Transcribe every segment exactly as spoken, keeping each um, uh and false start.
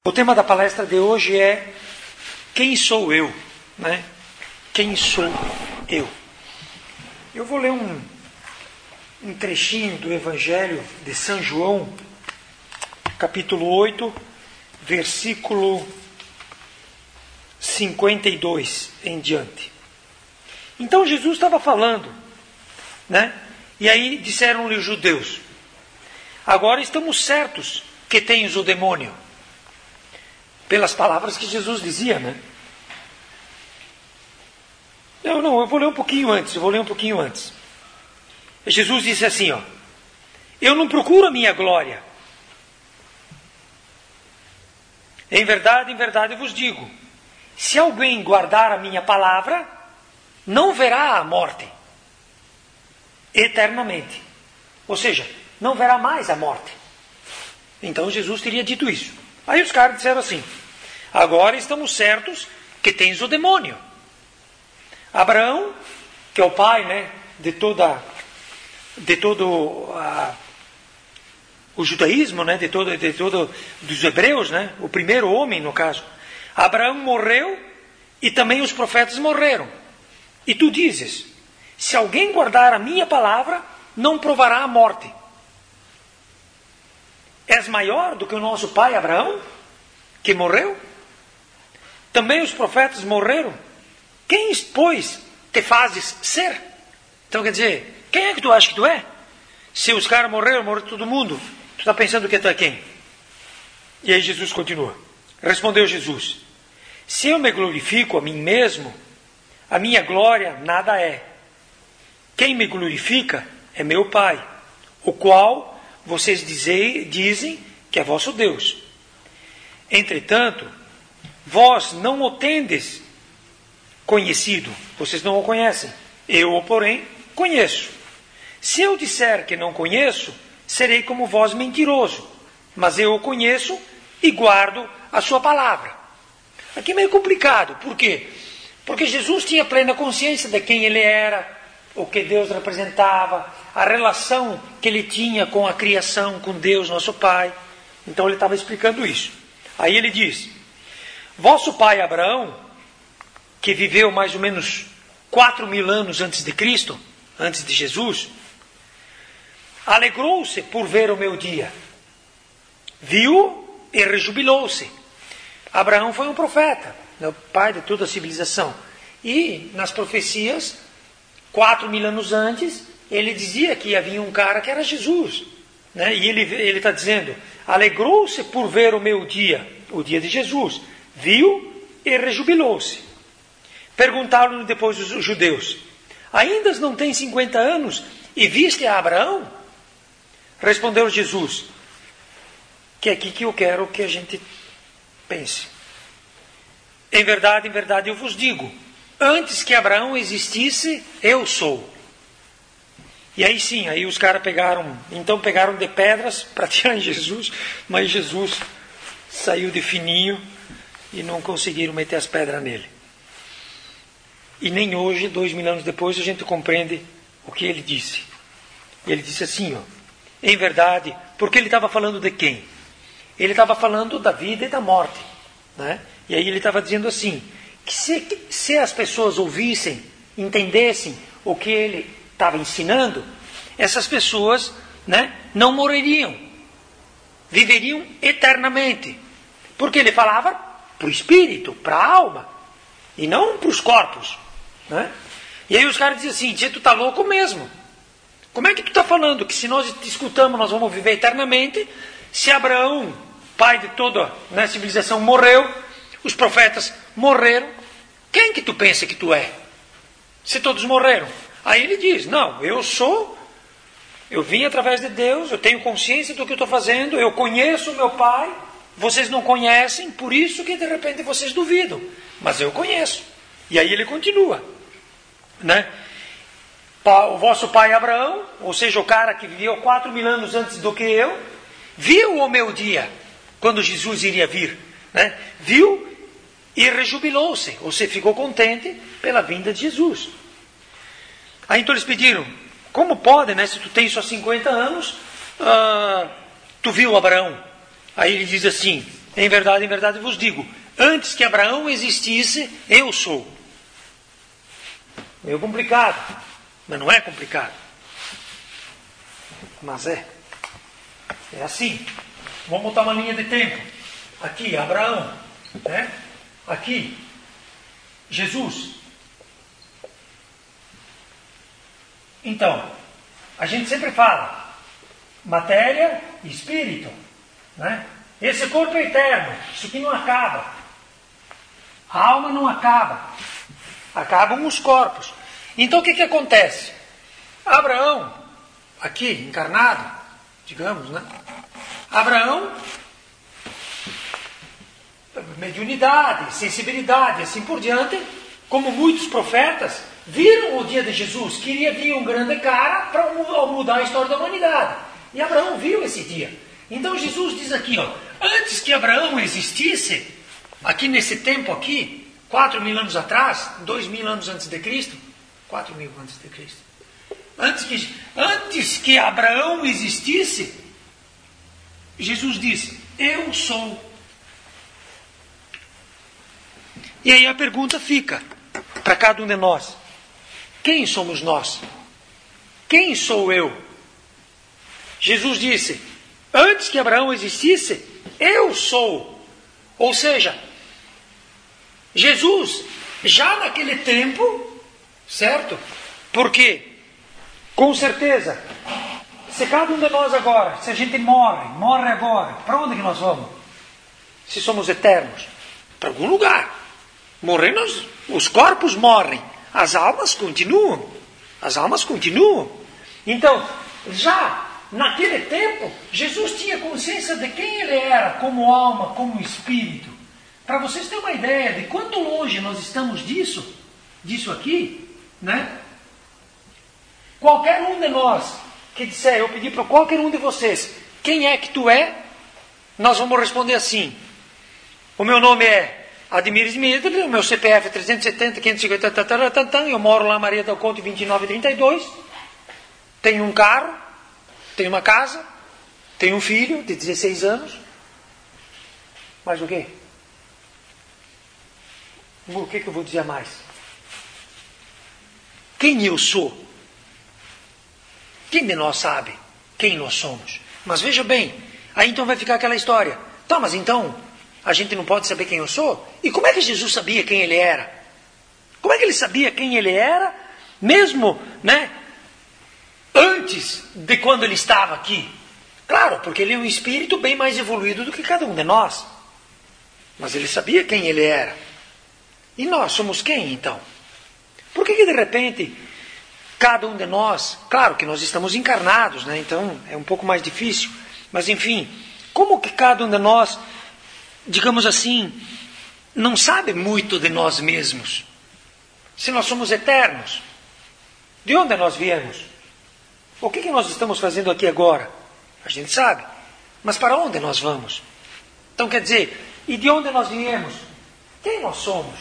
O tema da palestra de hoje é quem sou eu, né? Quem sou eu? Eu vou ler um, um trechinho do Evangelho de São João, capítulo oito, versículo cinquenta e dois em diante. Então Jesus estava falando, né? E aí disseram-lhe os judeus: agora estamos certos que tens o demônio. Pelas palavras que Jesus dizia, né? Não, não, eu vou ler um pouquinho antes, eu vou ler um pouquinho antes. Jesus disse assim, ó: eu não procuro a minha glória. Em verdade, em verdade eu vos digo, se alguém guardar a minha palavra, não verá a morte eternamente. Ou seja, não verá mais a morte. Então Jesus teria dito isso. Aí os caras disseram assim: agora estamos certos que tens o demônio. Abraão, que é o pai, né, de toda, de todo a, o judaísmo, né, de todo, de todo dos hebreus, né, o primeiro homem no caso. Abraão morreu e também os profetas morreram. E tu dizes: se alguém guardar a minha palavra, não provará a morte. És maior do que o nosso pai Abraão, que morreu? Também os profetas morreram. Quem, pois, te fazes ser? Então quer dizer, quem é que tu acha que tu é? Se os caras morreram, morreu todo mundo, tu está pensando que tu é quem? E aí Jesus continua. Respondeu Jesus: se eu me glorifico a mim mesmo, a minha glória nada é. Quem me glorifica é meu Pai, o qual vocês dizei, dizem que é vosso Deus. Entretanto, vós não o tendes conhecido, vocês não o conhecem. Eu, porém, conheço. Se eu disser que não conheço, serei como vós mentiroso, mas eu o conheço e guardo a sua palavra. Aqui é meio complicado, por quê? Porque Jesus tinha plena consciência de quem ele era, o que Deus representava, a relação que ele tinha com a criação, com Deus, nosso Pai. Então ele estava explicando isso. Aí ele diz: vosso pai Abraão, que viveu mais ou menos quatro mil anos antes de Cristo, antes de Jesus, alegrou-se por ver o meu dia. Viu e rejubilou-se. Abraão foi um profeta, o pai de toda a civilização. E nas profecias, quatro mil anos antes, ele dizia que havia um cara que era Jesus. Né? E ele está dizendo: alegrou-se por ver o meu dia, o dia de Jesus. Viu e rejubilou-se. Perguntaram-lhe depois os judeus: ainda não tem cinquenta anos e viste a Abraão? Respondeu Jesus: que é aqui que eu quero que a gente pense. Em verdade, em verdade eu vos digo, antes que Abraão existisse, eu sou. E aí sim, aí os caras pegaram, então pegaram de pedras para tirar em Jesus, mas Jesus saiu de fininho e não conseguiram meter as pedras nele. E nem hoje, dois mil anos depois, a gente compreende o que ele disse. Ele disse assim, ó, em verdade, porque ele estava falando de quem? Ele estava falando da vida e da morte, né? E aí ele estava dizendo assim, que se, se as pessoas ouvissem, entendessem o que ele estava ensinando, essas pessoas, né, não morreriam, viveriam eternamente, porque ele falava para o espírito, para a alma, e não para os corpos, né? E aí os caras diziam assim: tu está louco mesmo, como é que tu está falando que se nós te escutamos nós vamos viver eternamente, se Abraão, pai de toda, né, civilização, morreu, os profetas morreram, quem que tu pensa que tu é? Se todos morreram. Aí ele diz: não, eu sou, eu vim através de Deus, eu tenho consciência do que eu estou fazendo, eu conheço o meu Pai, vocês não conhecem, por isso que de repente vocês duvidam, mas eu conheço. E aí ele continua, né? O vosso pai Abraão, ou seja, o cara que viveu quatro mil anos antes do que eu, viu o meu dia, quando Jesus iria vir, né? Viu e rejubilou-se, ou seja, ficou contente pela vinda de Jesus. Aí então eles pediram: como pode, né, se tu tens só cinquenta anos, uh, tu viu Abraão? Aí ele diz assim: Em verdade, em verdade vos digo, antes que Abraão existisse, eu sou. Meio complicado, mas não é complicado. Mas é. É assim. Vamos botar uma linha de tempo. Aqui, Abraão. Né? Aqui, Jesus. Então, a gente sempre fala matéria e espírito. Né? Esse corpo é eterno. Isso aqui não acaba. A alma não acaba. Acabam os corpos. Então o que, que acontece? Abraão, aqui encarnado, digamos, né? Abraão, mediunidade, sensibilidade, assim por diante, como muitos profetas, viram o dia de Jesus, queria vir um grande cara para mudar a história da humanidade. E Abraão viu esse dia. Então Jesus diz aqui, ó, antes que Abraão existisse, aqui nesse tempo aqui, quatro mil anos atrás, dois mil anos antes de Cristo, quatro mil antes de Cristo, antes que, antes que Abraão existisse, Jesus disse, eu sou. E aí a pergunta fica para cada um de nós, quem somos nós? Quem sou eu? Jesus disse, antes que Abraão existisse, eu sou. Ou seja, Jesus, já naquele tempo, certo? Porque, com certeza, se cada um de nós agora, se a gente morre, morre agora, para onde que nós vamos? Se somos eternos? Para algum lugar. Morrer, nós, os corpos morrem, as almas continuam. As almas continuam. Então, já naquele tempo, Jesus tinha consciência de quem ele era, como alma, como espírito. Para vocês terem uma ideia de quanto longe nós estamos disso, disso aqui, né? Qualquer um de nós que disser, eu pedi para qualquer um de vocês, quem é que tu é? Nós vamos responder assim, o meu nome é Ademir Smith, o meu C P F é trezentos e setenta, quinhentos e cinquenta, tatatata, eu moro lá Maria del Conte vinte e nove trinta e dois, tenho um carro, tenho uma casa, tenho um filho de dezesseis anos, mais o quê? O que, que eu vou dizer mais? Quem eu sou? Quem de nós sabe quem nós somos? Mas veja bem, aí então vai ficar aquela história. Tá, mas então a gente não pode saber quem eu sou? E como é que Jesus sabia quem ele era? Como é que ele sabia quem ele era, mesmo, né, antes de quando ele estava aqui? Claro, porque ele é um espírito bem mais evoluído do que cada um de nós. Mas ele sabia quem ele era. E nós somos quem, então? Por que, que de repente, cada um de nós, claro que nós estamos encarnados, né? Então é um pouco mais difícil, mas enfim, como que cada um de nós, digamos assim, não sabe muito de nós mesmos? Se nós somos eternos, de onde nós viemos? O que, que nós estamos fazendo aqui agora? A gente sabe, mas para onde nós vamos? Então quer dizer, e de onde nós viemos? Quem nós somos?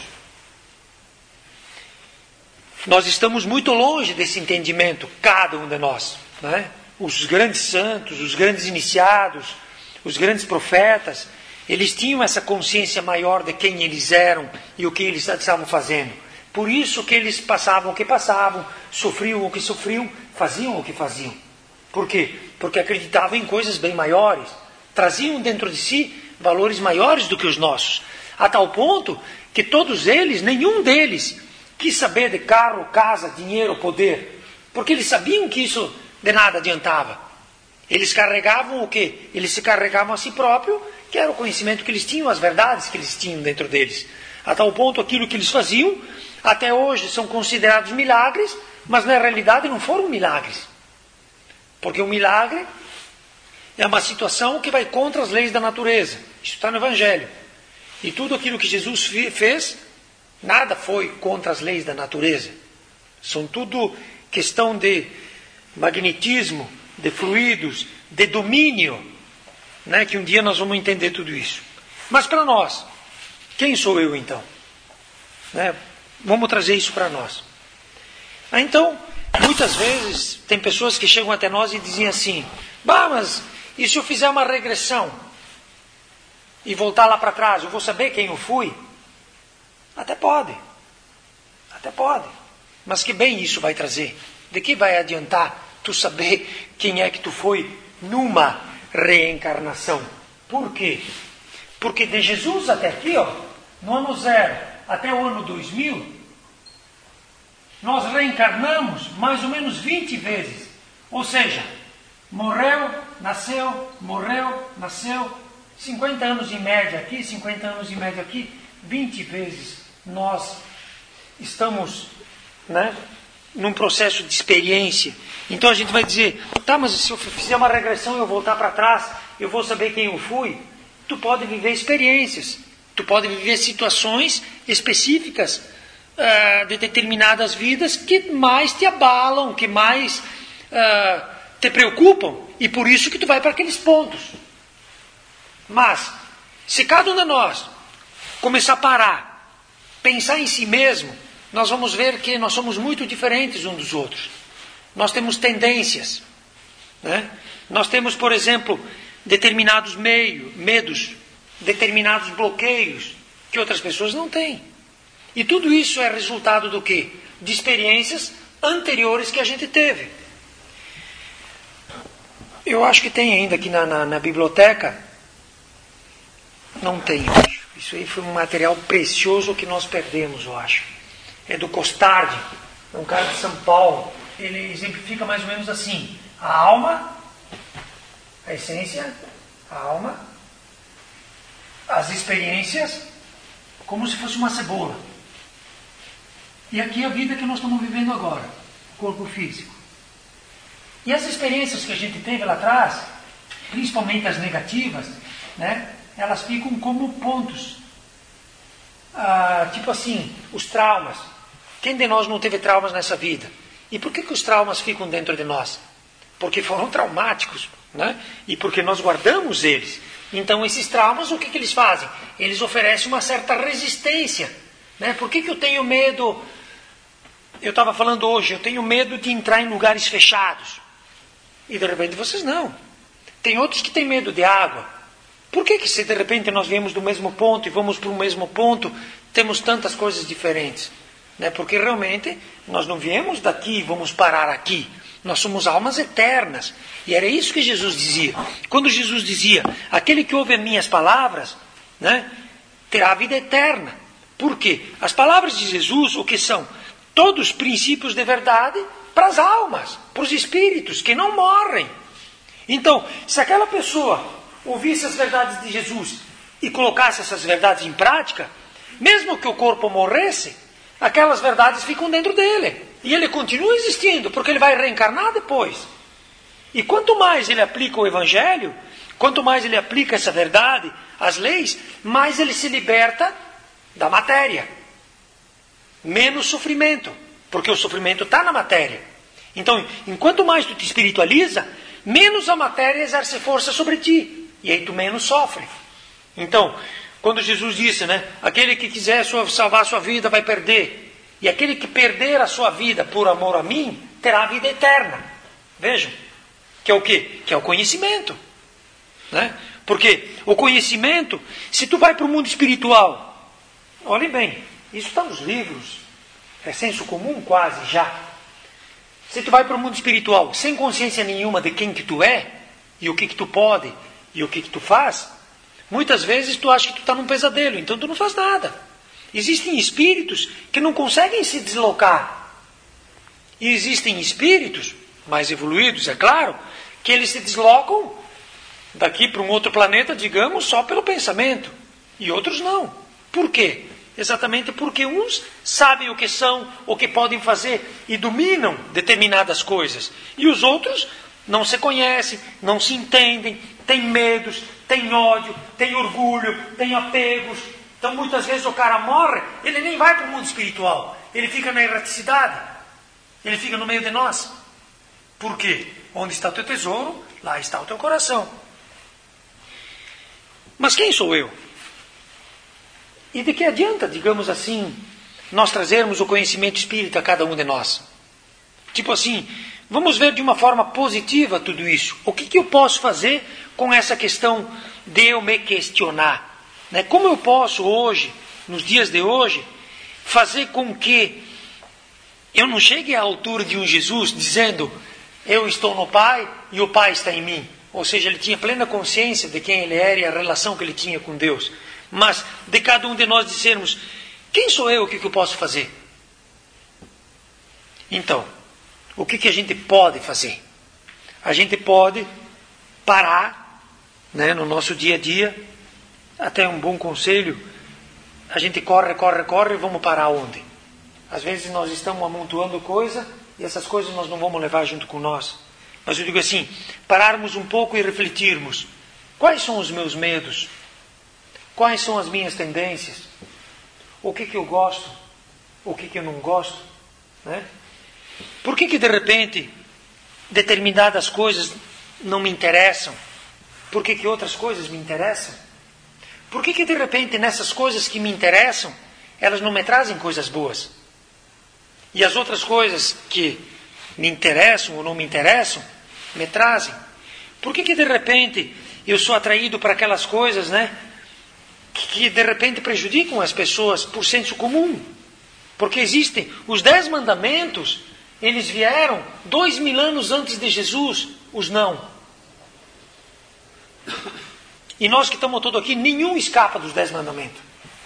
Nós estamos muito longe desse entendimento, cada um de nós. Né? Os grandes santos, os grandes iniciados, os grandes profetas, eles tinham essa consciência maior de quem eles eram e o que eles estavam fazendo. Por isso que eles passavam o que passavam, sofriam o que sofriam, faziam o que faziam. Por quê? Porque acreditavam em coisas bem maiores, traziam dentro de si valores maiores do que os nossos. A tal ponto que todos eles, nenhum deles, quis saber de carro, casa, dinheiro, poder. Porque eles sabiam que isso de nada adiantava. Eles carregavam o quê? Eles se carregavam a si próprio, que era o conhecimento que eles tinham, as verdades que eles tinham dentro deles. A tal ponto, aquilo que eles faziam, até hoje são considerados milagres, mas na realidade não foram milagres. Porque o milagre é uma situação que vai contra as leis da natureza. Isso está no Evangelho. E tudo aquilo que Jesus fez, nada foi contra as leis da natureza. São tudo questão de magnetismo, de fluidos, de domínio, né? Que um dia nós vamos entender tudo isso. Mas para nós, quem sou eu então? Né? Vamos trazer isso para nós. Ah, então, muitas vezes tem pessoas que chegam até nós e dizem assim, bah, mas e se eu fizer uma regressão? e voltar lá para trás, eu vou saber quem eu fui? Até pode. Até pode. Mas que bem isso vai trazer? De que vai adiantar tu saber quem é que tu foi numa reencarnação? Por quê? Porque de Jesus até aqui, ó, no ano zero até o ano dois mil, nós reencarnamos mais ou menos vinte vezes. Ou seja, morreu, nasceu, morreu, nasceu, cinquenta anos em média aqui, cinquenta anos em média aqui, vinte vezes nós estamos, né, num processo de experiência. Então a gente vai dizer, tá, mas se eu fizer uma regressão e eu voltar para trás, eu vou saber quem eu fui. Tu pode viver experiências, tu pode viver situações específicas uh, de determinadas vidas que mais te abalam, que mais uh, te preocupam, e por isso que tu vai para aqueles pontos. Mas, se cada um de nós começar a parar, pensar em si mesmo, nós vamos ver que nós somos muito diferentes uns dos outros. Nós temos tendências, né? Nós temos, por exemplo, determinados meio, medos, determinados bloqueios que outras pessoas não têm. E tudo isso é resultado do quê? De experiências anteriores que a gente teve. Eu acho que tem ainda aqui na, na, na biblioteca. Não tem, eu acho. Isso aí foi um material precioso que nós perdemos, eu acho. É do Costardi, é um cara de São Paulo. Ele exemplifica mais ou menos assim: a alma, a essência, a alma, as experiências, como se fosse uma cebola. E aqui é a vida que nós estamos vivendo agora, o corpo físico. E as experiências que a gente teve lá atrás, principalmente as negativas, né, elas ficam como pontos. Ah, tipo assim, os traumas. Quem de nós não teve traumas nessa vida? E por que, que os traumas ficam dentro de nós? Porque foram traumáticos, né? E porque nós guardamos eles. Então esses traumas, o que, que eles fazem? Eles oferecem uma certa resistência, né? Por que, que eu tenho medo? Eu estava falando hoje, eu tenho medo de entrar em lugares fechados. E de repente vocês não. Tem outros que têm medo de água. Por que, que se de repente nós viemos do mesmo ponto e vamos para o mesmo ponto, temos tantas coisas diferentes? Né? Porque realmente nós não viemos daqui e vamos parar aqui. Nós somos almas eternas. E era isso que Jesus dizia. Quando Jesus dizia, aquele que ouve as minhas palavras, né, terá a vida eterna. Por quê? As palavras de Jesus, o que são? Todos princípios de verdade para as almas, para os espíritos que não morrem. Então, se aquela pessoa ouvisse as verdades de Jesus e colocasse essas verdades em prática, mesmo que o corpo morresse, aquelas verdades ficam dentro dele. E ele continua existindo, porque ele vai reencarnar depois. E quanto mais ele aplica o Evangelho, quanto mais ele aplica essa verdade, as leis, mais ele se liberta da matéria. Menos sofrimento, porque o sofrimento está na matéria. Então, enquanto mais tu te espiritualiza, menos a matéria exerce força sobre ti. E aí tu menos sofre. Então, quando Jesus disse, né, aquele que quiser salvar a sua vida vai perder. E aquele que perder a sua vida por amor a mim, terá a vida eterna. Vejam, que é o quê? Que é o conhecimento. Né? Porque o conhecimento, se tu vai para o mundo espiritual, olhem bem, isso está nos livros, é senso comum quase já. Se tu vai para o mundo espiritual sem consciência nenhuma de quem que tu é, e o que que tu pode, e o que que tu faz, muitas vezes tu acha que tu está num pesadelo, então tu não faz nada. Existem espíritos que não conseguem se deslocar. E existem espíritos, mais evoluídos, é claro, que eles se deslocam daqui para um outro planeta, digamos, só pelo pensamento. E outros não. Por quê? Exatamente porque uns sabem o que são, o que podem fazer e dominam determinadas coisas. E os outros não se conhecem, não se entendem, têm medos, têm ódio, têm orgulho, têm apegos. Então muitas vezes o cara morre, ele nem vai para o mundo espiritual. Ele fica na erraticidade. Ele fica no meio de nós. Por quê? Onde está o teu tesouro, lá está o teu coração. Mas quem sou eu? E de que adianta, digamos assim, nós trazermos o conhecimento espírita a cada um de nós? Tipo assim, vamos ver de uma forma positiva tudo isso. O que, que eu posso fazer com essa questão de eu me questionar? Né? Como eu posso hoje, nos dias de hoje, fazer com que eu não chegue à altura de um Jesus dizendo, eu estou no Pai e o Pai está em mim. Ou seja, ele tinha plena consciência de quem ele era e a relação que ele tinha com Deus. Mas de cada um de nós dizermos, quem sou eu, o que, que eu posso fazer? Então, o que, que a gente pode fazer? A gente pode parar, né, no nosso dia a dia, até um bom conselho, a gente corre, corre, corre, e vamos parar onde? Às vezes nós estamos amontoando coisa e essas coisas nós não vamos levar junto com nós. Mas eu digo assim, pararmos um pouco e refletirmos. Quais são os meus medos? Quais são as minhas tendências? O que que eu gosto? O que que eu não gosto? Né? Por que que de repente determinadas coisas não me interessam? Por que que outras coisas me interessam? Por que que de repente nessas coisas que me interessam, elas não me trazem coisas boas? E as outras coisas que me interessam ou não me interessam, me trazem? Por que que de repente eu sou atraído para aquelas coisas, né, que, que de repente prejudicam as pessoas por senso comum? Porque existem os dez mandamentos, eles vieram dois mil anos antes de Jesus, os não. E nós que estamos todos aqui, nenhum escapa dos dez mandamentos.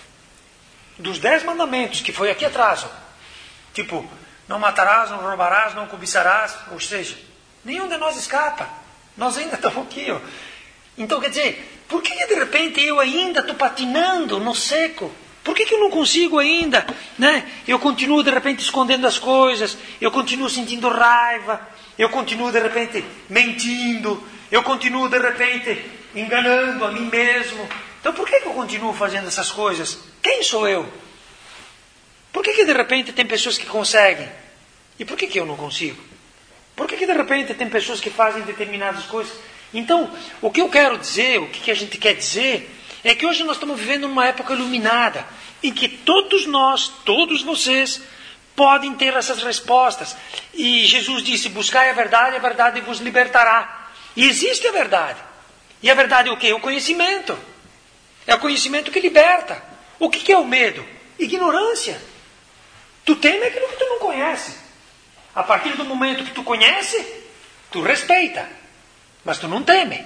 Dos dez mandamentos, que foi aqui atrás, ó. Tipo, não matarás, não roubarás, não cobiçarás, ou seja, nenhum de nós escapa. Nós ainda estamos aqui, ó. Então, quer dizer, por que de repente eu ainda estou patinando no seco? Por que que eu não consigo ainda, né? Eu continuo de repente escondendo as coisas, eu continuo sentindo raiva, eu continuo de repente mentindo, eu continuo de repente enganando a mim mesmo. Então por que que eu continuo fazendo essas coisas? Quem sou eu? Por que que de repente tem pessoas que conseguem? E por que que eu não consigo? Por que que de repente tem pessoas que fazem determinadas coisas? Então, o que eu quero dizer, o que que a gente quer dizer, é que hoje nós estamos vivendo numa época iluminada, em que todos nós, todos vocês, podem ter essas respostas. E Jesus disse, buscai a verdade, a verdade vos libertará. E existe a verdade. E a verdade é o quê? O conhecimento. É o conhecimento que liberta. O que que é o medo? Ignorância. Tu teme aquilo que tu não conhece. A partir do momento que tu conhece, tu respeita. Mas tu não teme.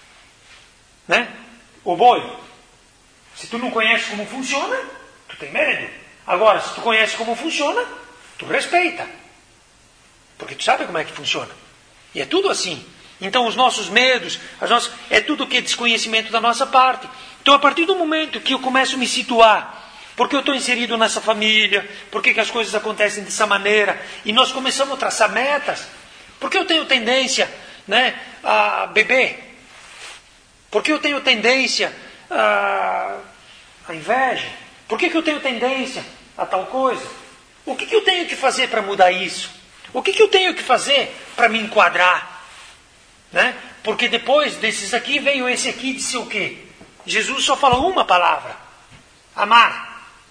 Né? O boi. Se tu não conhece como funciona, tu tem medo. Agora, se tu conhece como funciona, tu respeita. Porque tu sabe como é que funciona. E é tudo assim. Então, os nossos medos, as nossas, é tudo que é desconhecimento da nossa parte. Então, a partir do momento que eu começo a me situar, porque eu estou inserido nessa família, porque que as coisas acontecem dessa maneira, e nós começamos a traçar metas, porque eu tenho tendência, né, a beber, porque eu tenho tendência a, a inveja, porque que eu tenho tendência a tal coisa? O que que eu tenho que fazer para mudar isso? O que que eu tenho que fazer para me enquadrar? Né? Porque depois desses aqui veio esse aqui e disse o quê? Jesus só falou uma palavra: amar.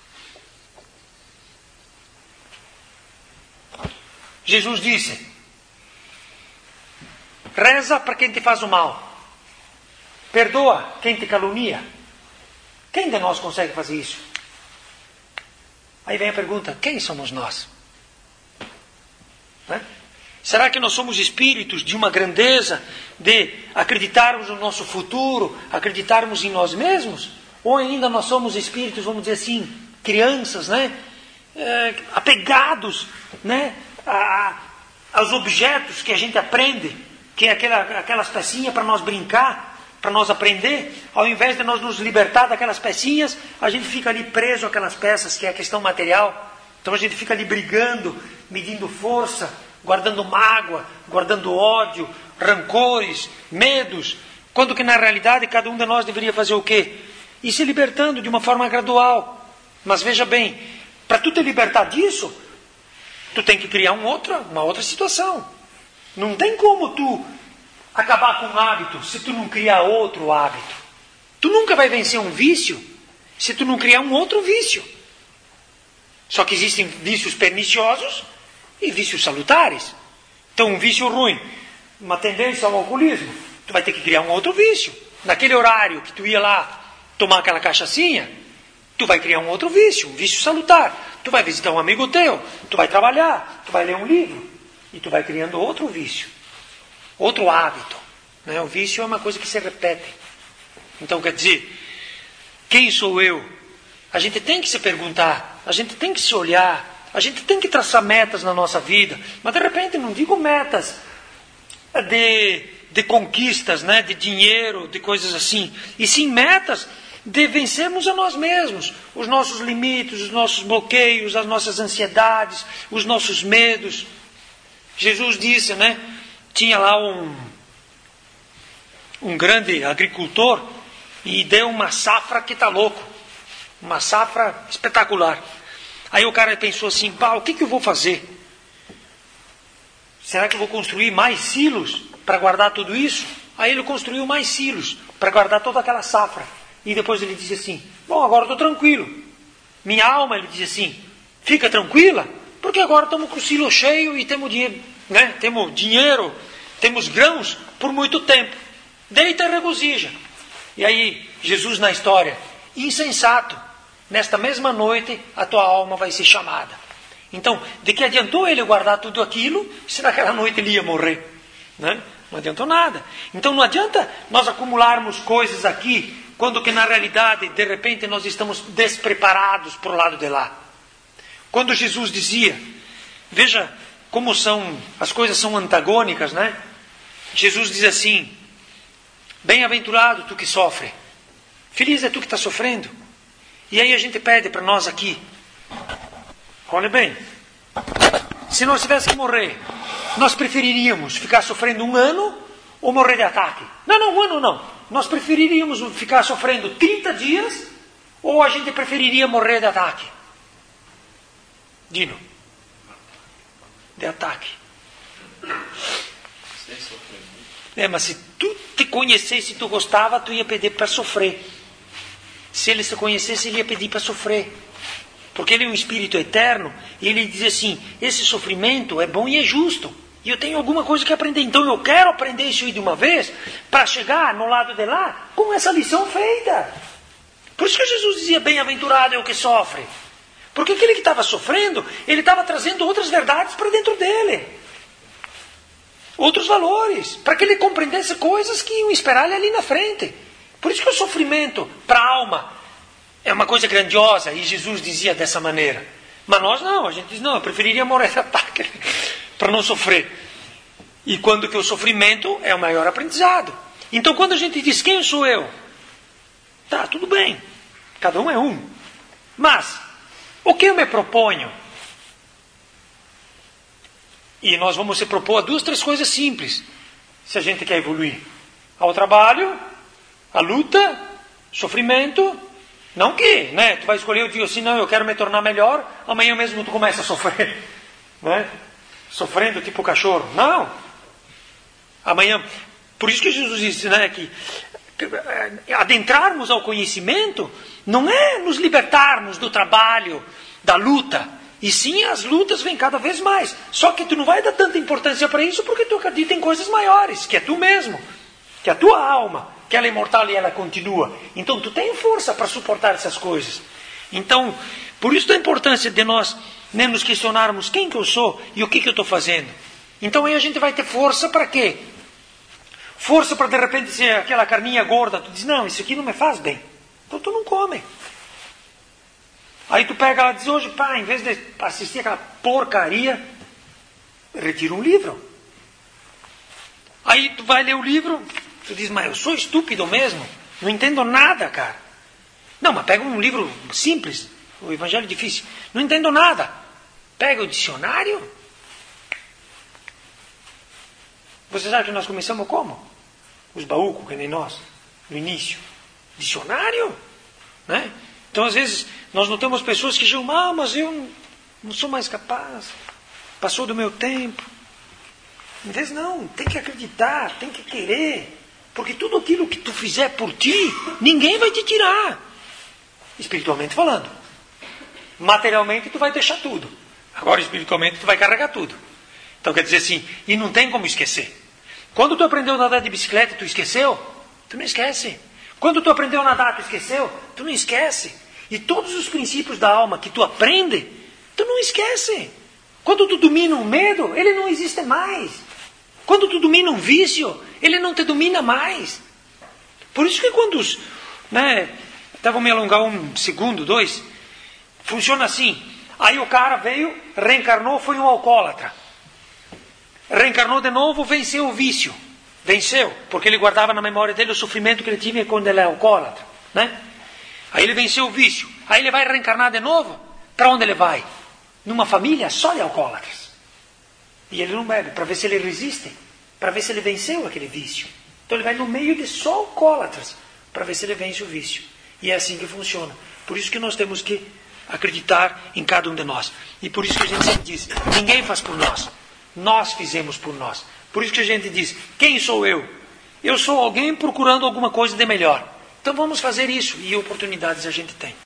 Jesus disse: reza para quem te faz o mal, perdoa quem te calunia. Quem de nós consegue fazer isso? Aí vem a pergunta: quem somos nós? Né? Será que nós somos espíritos de uma grandeza, de acreditarmos no nosso futuro, acreditarmos em nós mesmos? Ou ainda nós somos espíritos, vamos dizer assim, crianças, né? É, apegados, né? A, aos objetos que a gente aprende, que é aquela, aquelas pecinhas para nós brincar, para nós aprender. Ao invés de nós nos libertar daquelas pecinhas, a gente fica ali preso àquelas peças, que é a questão material. Então a gente fica ali brigando, medindo força, guardando mágoa, guardando ódio, rancores, medos, quando que na realidade cada um de nós deveria fazer o quê? Ir se libertando de uma forma gradual. Mas veja bem, para tu te libertar disso, tu tem que criar um outra, uma outra situação. Não tem como tu acabar com um hábito se tu não criar outro hábito. Tu nunca vai vencer um vício se tu não criar um outro vício. Só que existem vícios perniciosos e vícios salutares. Então, um vício ruim, uma tendência ao alcoolismo, tu vai ter que criar um outro vício. Naquele horário que tu ia lá tomar aquela cachaçinha, tu vai criar um outro vício, um vício salutar. Tu vai visitar um amigo teu, tu vai trabalhar, tu vai ler um livro, e tu vai criando outro vício, outro hábito. Né? O vício é uma coisa que se repete. Então, quer dizer, quem sou eu? A gente tem que se perguntar, a gente tem que se olhar, a gente tem que traçar metas na nossa vida, mas de repente não digo metas de, de conquistas, né? De dinheiro, de coisas assim, e sim metas de vencermos a nós mesmos, os nossos limites, os nossos bloqueios, as nossas ansiedades, os nossos medos. Jesus disse, né? Tinha lá um, um grande agricultor e deu uma safra que está louco, uma safra espetacular. Aí o cara pensou assim, pá, o que, que eu vou fazer? Será que eu vou construir mais silos para guardar tudo isso? Aí ele construiu mais silos para guardar toda aquela safra. E depois ele disse assim, bom, agora estou tranquilo. Minha alma, ele disse assim, fica tranquila, porque agora estamos com o silo cheio e temos dinheiro, né? Temos dinheiro, temos grãos por muito tempo. Deita e regozija. E aí, Jesus na história, insensato, nesta mesma noite a tua alma vai ser chamada. Então, de que adiantou ele guardar tudo aquilo, se naquela noite ele ia morrer? Né? Não adiantou nada. Então não adianta nós acumularmos coisas aqui, quando que na realidade, de repente, nós estamos despreparados para o lado de lá. Quando Jesus dizia, veja como são, as coisas são antagônicas, né? Jesus diz assim, bem-aventurado tu que sofre, feliz é tu que está sofrendo. E aí a gente pede para nós aqui, olha bem, se nós tivéssemos que morrer, nós preferiríamos ficar sofrendo um ano ou morrer de ataque? Não, não, um ano não. Nós preferiríamos ficar sofrendo trinta dias ou a gente preferiria morrer de ataque? Dino. De ataque. É, mas se tu te conhecesse e tu gostava, tu ia pedir para sofrer. Se ele se conhecesse, ele ia pedir para sofrer. Porque ele é um espírito eterno e ele diz assim, esse sofrimento é bom e é justo. E eu tenho alguma coisa que aprender. Então eu quero aprender isso aí de uma vez para chegar no lado de lá com essa lição feita. Por isso que Jesus dizia, bem-aventurado é o que sofre. Porque aquele que estava sofrendo, ele estava trazendo outras verdades para dentro dele. Outros valores. Para que ele compreendesse coisas que iam esperar ele ali na frente. Por isso que o sofrimento para a alma é uma coisa grandiosa. E Jesus dizia dessa maneira. Mas nós não. A gente diz, não, eu preferiria morrer de ataque para não sofrer. E quando que o sofrimento é o maior aprendizado. Então quando a gente diz, quem sou eu? Tá, tudo bem. Cada um é um. Mas, o que eu me proponho? E nós vamos se propor a duas, três coisas simples. Se a gente quer evoluir. Ao trabalho, a luta, sofrimento. Não que, né? Tu vai escolher o dia assim, não, eu quero me tornar melhor. Amanhã mesmo tu começa a sofrer. Né? Sofrendo tipo cachorro. Não. Amanhã. Por isso que Jesus disse, né, que adentrarmos ao conhecimento não é nos libertarmos do trabalho, da luta, e sim as lutas vêm cada vez mais. Só que tu não vai dar tanta importância para isso porque tu acredita em coisas maiores, que é tu mesmo, que é a tua alma, que ela é imortal e ela continua. Então tu tem força para suportar essas coisas. Então, por isso a importância de nós, né, nos questionarmos quem que eu sou e o que que eu estou fazendo. Então aí a gente vai ter força para quê? Força para de repente ser aquela carninha gorda. Tu diz, não, isso aqui não me faz bem. Então tu não come. Aí tu pega ela e diz, hoje, pá, em vez de assistir aquela porcaria, retira um livro. Aí tu vai ler o livro, tu diz, mas eu sou estúpido mesmo. Não entendo nada, cara. Não, mas pega um livro simples, o Evangelho difícil. Não entendo nada. Pega o dicionário. Vocês acham que nós começamos como? Os baúcos, que nem nós, no início. Dicionário? Né? Então, às vezes, nós notamos pessoas que dizem, ah, mas eu não sou mais capaz. Passou do meu tempo. Às vezes, não. Tem que acreditar, tem que querer. Porque tudo aquilo que tu fizer por ti, ninguém vai te tirar. Espiritualmente falando. Materialmente, tu vai deixar tudo. Agora, espiritualmente, tu vai carregar tudo. Então, quer dizer assim, e não tem como esquecer. Quando tu aprendeu a andar de bicicleta, tu esqueceu? Tu não esquece. Quando tu aprendeu a nadar, tu esqueceu? Tu não esquece. E todos os princípios da alma que tu aprende, tu não esquece. Quando tu domina um medo, ele não existe mais. Quando tu domina um vício, ele não te domina mais. Por isso que quando os... Né, até vou me alongar um segundo, dois. Funciona assim. Aí o cara veio, reencarnou, foi um alcoólatra. Reencarnou de novo, venceu o vício. Venceu, porque ele guardava na memória dele o sofrimento que ele tinha quando ele é alcoólatra. Né? Aí ele venceu o vício. Aí ele vai reencarnar de novo. Para onde ele vai? Numa família só de alcoólatras. E ele não bebe, para ver se ele resiste. Para ver se ele venceu aquele vício. Então ele vai no meio de só alcoólatras. Para ver se ele vence o vício. E é assim que funciona. Por isso que nós temos que acreditar em cada um de nós. E por isso que a gente sempre diz, ninguém faz por nós. Nós fizemos por nós. Por isso que a gente diz, quem sou eu? Eu sou alguém procurando alguma coisa de melhor. Então vamos fazer isso. E oportunidades a gente tem.